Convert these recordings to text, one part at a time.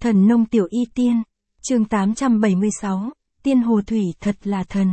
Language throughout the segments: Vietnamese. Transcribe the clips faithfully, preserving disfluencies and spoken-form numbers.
Thần nông tiểu y tiên, chương tám trăm bảy mươi sáu, tiên hồ thủy thật là thần.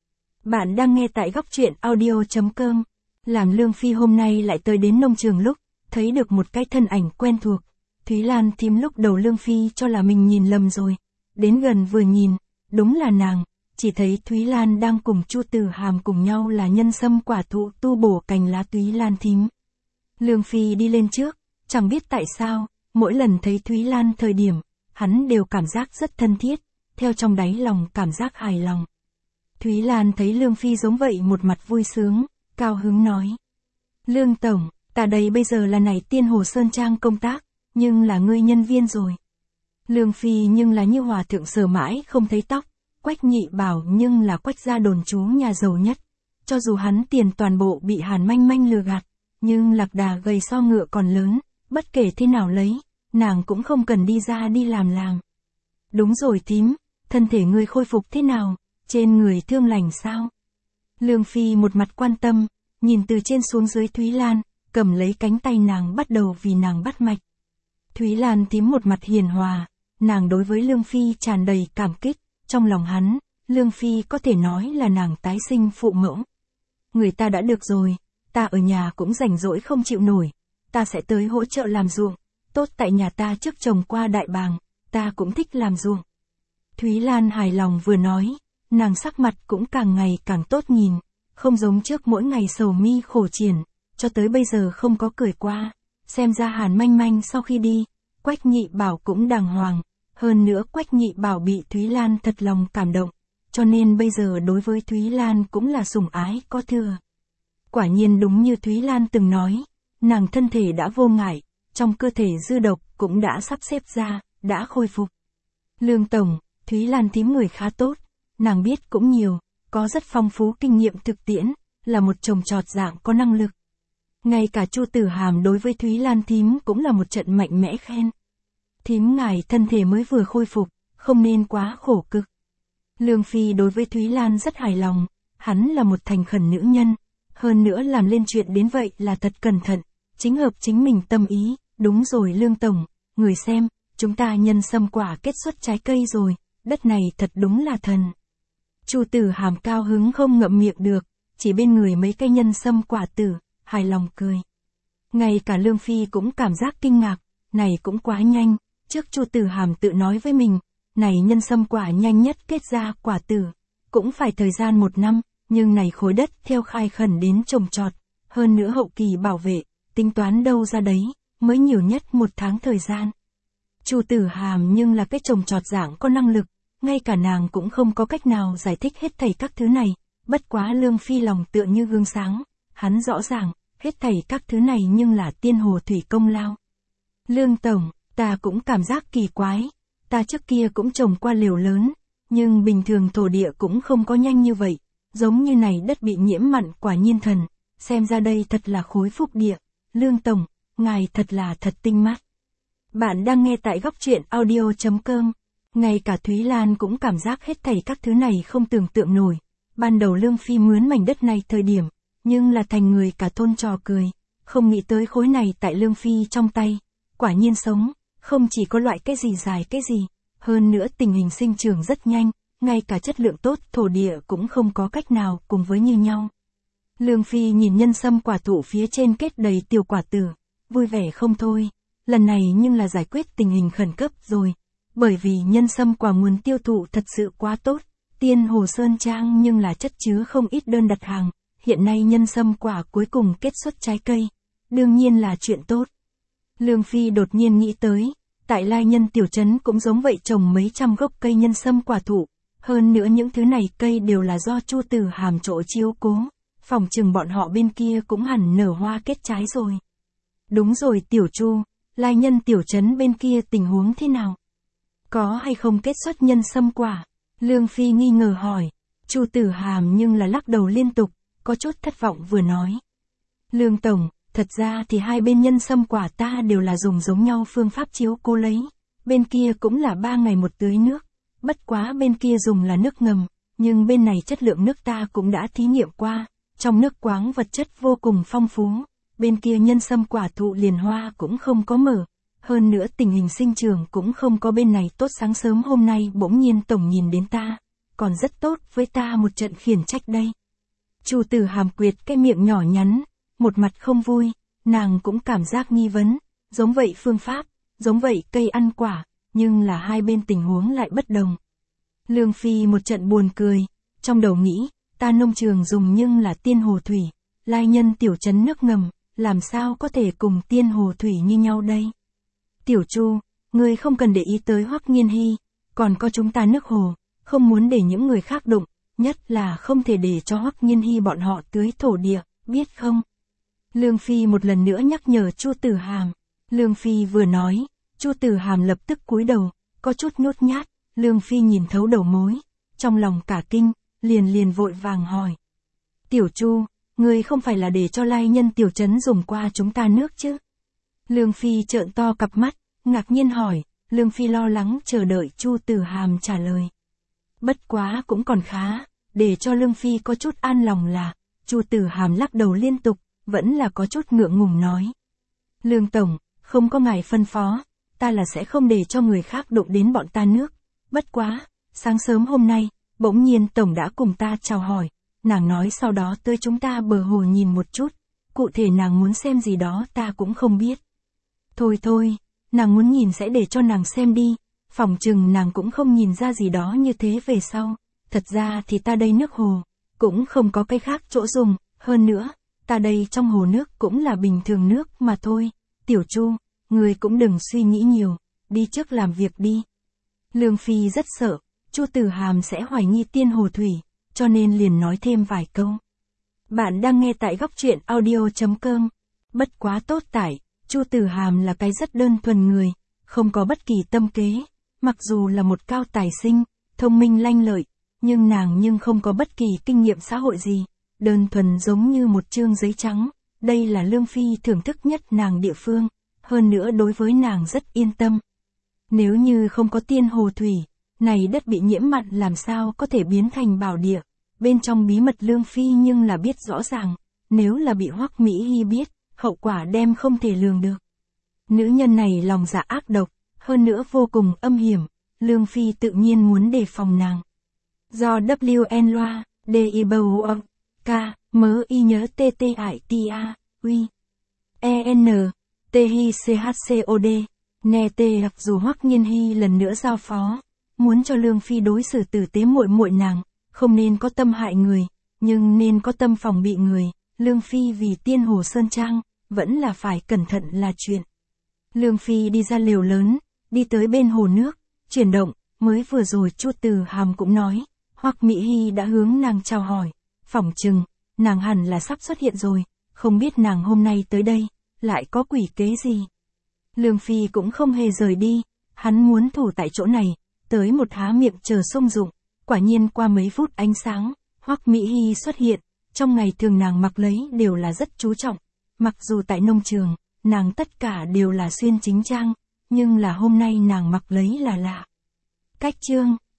Bạn đang nghe tại góc truyện audio chấm com. Làm Lương Phi hôm nay lại tới đến nông trường lúc, thấy được một cái thân ảnh quen thuộc. Thúy Lan thím lúc đầu Lương Phi cho là mình nhìn lầm rồi. Đến gần vừa nhìn, đúng là nàng, chỉ thấy Thúy Lan đang cùng Chu Tử Hàm cùng nhau là nhân sâm quả thụ tu bổ cành lá Thúy Lan thím. Lương Phi đi lên trước, chẳng biết tại sao, mỗi lần thấy Thúy Lan thời điểm, hắn đều cảm giác rất thân thiết, theo trong đáy lòng cảm giác hài lòng. Thúy Lan thấy Lương Phi giống vậy một mặt vui sướng, cao hứng nói. Lương Tổng, ta đây bây giờ là này Tiên Hồ Sơn Trang công tác, nhưng là ngươi nhân viên rồi. Lương Phi nhưng là như hòa thượng sờ mãi không thấy tóc, Quách Nhị Bảo nhưng là Quách gia đồn trú nhà giàu nhất. Cho dù hắn tiền toàn bộ bị Hàn Manh Manh lừa gạt, nhưng lạc đà gầy so ngựa còn lớn, bất kể thế nào lấy, nàng cũng không cần đi ra đi làm làm. Đúng rồi thím, thân thể ngươi khôi phục thế nào, trên người thương lành sao? Lương Phi một mặt quan tâm, nhìn từ trên xuống dưới Thúy Lan, cầm lấy cánh tay nàng bắt đầu vì nàng bắt mạch. Thúy Lan thím một mặt hiền hòa, nàng đối với Lương Phi tràn đầy cảm kích, trong lòng hắn, Lương Phi có thể nói là nàng tái sinh phụ mẫu. Người ta đã được rồi, ta ở nhà cũng rảnh rỗi không chịu nổi, ta sẽ tới hỗ trợ làm ruộng, tốt tại nhà ta trước trồng qua đại bàng, ta cũng thích làm ruộng. Thúy Lan hài lòng vừa nói, nàng sắc mặt cũng càng ngày càng tốt nhìn, không giống trước mỗi ngày sầu mi khổ triển, cho tới bây giờ không có cười qua, xem ra Hàn Manh Manh sau khi đi, Quách Nhị Bảo cũng đàng hoàng, hơn nữa Quách Nhị Bảo bị Thúy Lan thật lòng cảm động, cho nên bây giờ đối với Thúy Lan cũng là sủng ái có thừa. Quả nhiên đúng như Thúy Lan từng nói, nàng thân thể đã vô ngại, trong cơ thể dư độc cũng đã sắp xếp ra, đã khôi phục. Lương Tổng, Thúy Lan thím người khá tốt, nàng biết cũng nhiều, có rất phong phú kinh nghiệm thực tiễn, là một trồng trọt dạng có năng lực. Ngay cả Chu Tử Hàm đối với Thúy Lan thím cũng là một trận mạnh mẽ khen. Thím ngài thân thể mới vừa khôi phục, không nên quá khổ cực. Lương Phi đối với Thúy Lan rất hài lòng, hắn là một thành khẩn nữ nhân, hơn nữa làm lên chuyện đến vậy là thật cẩn thận, chính hợp chính mình tâm ý. Đúng rồi Lương Tổng, người xem, chúng ta nhân sâm quả kết xuất trái cây rồi, đất này thật đúng là thần. Chu Tử Hàm cao hứng không ngậm miệng được, chỉ bên người mấy cây nhân sâm quả tử, hài lòng cười. Ngay cả Lương Phi cũng cảm giác kinh ngạc, này cũng quá nhanh, trước Chu Tử Hàm tự nói với mình, này nhân sâm quả nhanh nhất kết ra quả tử, cũng phải thời gian một năm, nhưng này khối đất theo khai khẩn đến trồng trọt, hơn nữa hậu kỳ bảo vệ, tính toán đâu ra đấy, mới nhiều nhất một tháng thời gian. Chu Tử Hàm nhưng là cái trồng trọt dạng có năng lực, ngay cả nàng cũng không có cách nào giải thích hết thảy các thứ này, bất quá Lương Phi lòng tựa như gương sáng, hắn rõ ràng, hết thảy các thứ này nhưng là tiên hồ thủy công lao. Lương Tổng, ta cũng cảm giác kỳ quái, ta trước kia cũng trồng qua liều lớn, nhưng bình thường thổ địa cũng không có nhanh như vậy, giống như này đất bị nhiễm mặn quả nhiên thần, xem ra đây thật là khối phúc địa. Lương Tổng, ngài thật là thật tinh mắt. Bạn đang nghe tại góc truyện audio chấm com. Ngay cả Thúy Lan cũng cảm giác hết thảy các thứ này không tưởng tượng nổi. Ban đầu Lương Phi mướn mảnh đất này thời điểm, nhưng là thành người cả thôn trò cười. Không nghĩ tới khối này tại Lương Phi trong tay. Quả nhiên sống, không chỉ có loại cái gì dài cái gì. Hơn nữa tình hình sinh trưởng rất nhanh, ngay cả chất lượng tốt thổ địa cũng không có cách nào cùng với như nhau. Lương Phi nhìn nhân sâm quả thụ phía trên kết đầy tiểu quả tử, vui vẻ không thôi, lần này nhưng là giải quyết tình hình khẩn cấp rồi, bởi vì nhân sâm quả nguồn tiêu thụ thật sự quá tốt, Tiên Hồ Sơn Trang nhưng là chất chứa không ít đơn đặt hàng, hiện nay nhân sâm quả cuối cùng kết xuất trái cây, đương nhiên là chuyện tốt. Lương Phi đột nhiên nghĩ tới, tại Lai Nhân tiểu trấn cũng giống vậy trồng mấy trăm gốc cây nhân sâm quả thụ, hơn nữa những thứ này cây đều là do Chu Tử Hàm chỗ chiếu cố. Phòng chừng bọn họ bên kia cũng hẳn nở hoa kết trái rồi. Đúng rồi Tiểu Chu, Lai Nhân tiểu trấn bên kia tình huống thế nào? Có hay không kết xuất nhân sâm quả? Lương Phi nghi ngờ hỏi. Chu Tử Hàm nhưng là lắc đầu liên tục, có chút thất vọng vừa nói. Lương Tổng, thật ra thì hai bên nhân sâm quả ta đều là dùng giống nhau phương pháp chiếu cố lấy. Bên kia cũng là ba ngày một tưới nước, bất quá bên kia dùng là nước ngầm, nhưng bên này chất lượng nước ta cũng đã thí nghiệm qua. Trong nước khoáng vật chất vô cùng phong phú, bên kia nhân sâm quả thụ liền hoa cũng không có mở, hơn nữa tình hình sinh trường cũng không có bên này tốt. Sáng sớm hôm nay bỗng nhiên tổng nhìn đến ta, còn rất tốt với ta một trận khiển trách đây. Chu Tử Hàm quệt cái miệng nhỏ nhắn, một mặt không vui, nàng cũng cảm giác nghi vấn, giống vậy phương pháp, giống vậy cây ăn quả, nhưng là hai bên tình huống lại bất đồng. Lương Phi một trận buồn cười, trong đầu nghĩ, ta nông trường dùng nhưng là tiên hồ thủy, lai nhân tiểu trấn nước ngầm, làm sao có thể cùng tiên hồ thủy như nhau đây? Tiểu Chu, ngươi không cần để ý tới Hoắc Nghiên Hy, còn có chúng ta nước hồ, không muốn để những người khác đụng, nhất là không thể để cho Hoắc Nghiên Hy bọn họ tưới thổ địa, biết không? Lương Phi một lần nữa nhắc nhở Chu Tử Hàm. Lương Phi vừa nói, Chu Tử Hàm lập tức cúi đầu, có chút nhút nhát. Lương Phi nhìn thấu đầu mối, trong lòng cả kinh, liền liền vội vàng hỏi. Tiểu Chu, ngươi không phải là để cho lai nhân tiểu trấn dùng qua chúng ta nước chứ? Lương Phi trợn to cặp mắt, ngạc nhiên hỏi. Lương Phi lo lắng chờ đợi Chu Tử Hàm trả lời. Bất quá cũng còn khá, để cho Lương Phi có chút an lòng là, Chu Tử Hàm lắc đầu liên tục, vẫn là có chút ngượng ngùng nói. Lương Tổng, không có ngài phân phó, ta là sẽ không để cho người khác đụng đến bọn ta nước. Bất quá, sáng sớm hôm nay, bỗng nhiên Tổng đã cùng ta chào hỏi, nàng nói sau đó tới chúng ta bờ hồ nhìn một chút, cụ thể nàng muốn xem gì đó ta cũng không biết. Thôi thôi, nàng muốn nhìn sẽ để cho nàng xem đi, phỏng chừng nàng cũng không nhìn ra gì đó như thế về sau, thật ra thì ta đây nước hồ, cũng không có cái khác chỗ dùng, hơn nữa, ta đây trong hồ nước cũng là bình thường nước mà thôi. Tiểu Chu, người cũng đừng suy nghĩ nhiều, đi trước làm việc đi. Lương Phi rất sợ, Chu Tử Hàm sẽ hoài nghi tiên hồ thủy, cho nên liền nói thêm vài câu. Bạn đang nghe tại góc truyện audio chấm com. Bất quá tốt tải, Chu Tử Hàm là cái rất đơn thuần người, không có bất kỳ tâm kế, mặc dù là một cao tài sinh, thông minh lanh lợi, nhưng nàng nhưng không có bất kỳ kinh nghiệm xã hội gì, đơn thuần giống như một chương giấy trắng, đây là Lương Phi thưởng thức nhất nàng địa phương, hơn nữa đối với nàng rất yên tâm. Nếu như không có tiên hồ thủy, này đất bị nhiễm mặn làm sao có thể biến thành bảo địa, bên trong bí mật Lương Phi nhưng là biết rõ ràng, nếu là bị Hoắc Mỹ Hy biết, hậu quả đem không thể lường được. Nữ nhân này lòng dạ ác độc, hơn nữa vô cùng âm hiểm, Lương Phi tự nhiên muốn đề phòng nàng. Do W N loa, D I B U O, K, M I nhớ T T I T A, Uy, E N, T Hi C H C O D, Nè Tê hoặc dù Hoắc Nghiên Hy lần nữa giao phó, muốn cho Lương Phi đối xử tử tế muội muội nàng, không nên có tâm hại người, nhưng nên có tâm phòng bị người, Lương Phi vì tiên hồ sơn trang, vẫn là phải cẩn thận là chuyện. Lương Phi đi ra lều lớn, đi tới bên hồ nước, chuyển động, mới vừa rồi Chu Tử Hàm cũng nói, Hoắc Mỹ Hy đã hướng nàng chào hỏi, phỏng chừng, nàng hẳn là sắp xuất hiện rồi, không biết nàng hôm nay tới đây, lại có quỷ kế gì. Lương Phi cũng không hề rời đi, hắn muốn thủ tại chỗ này, tới một há miệng chờ xung dụng, quả nhiên qua mấy phút ánh sáng, Hoắc Mỹ Hy xuất hiện, trong ngày thường nàng mặc lấy đều là rất chú trọng, mặc dù tại nông trường, nàng tất cả đều là xuyên chính trang, nhưng là hôm nay nàng mặc lấy là lạ. Cách chương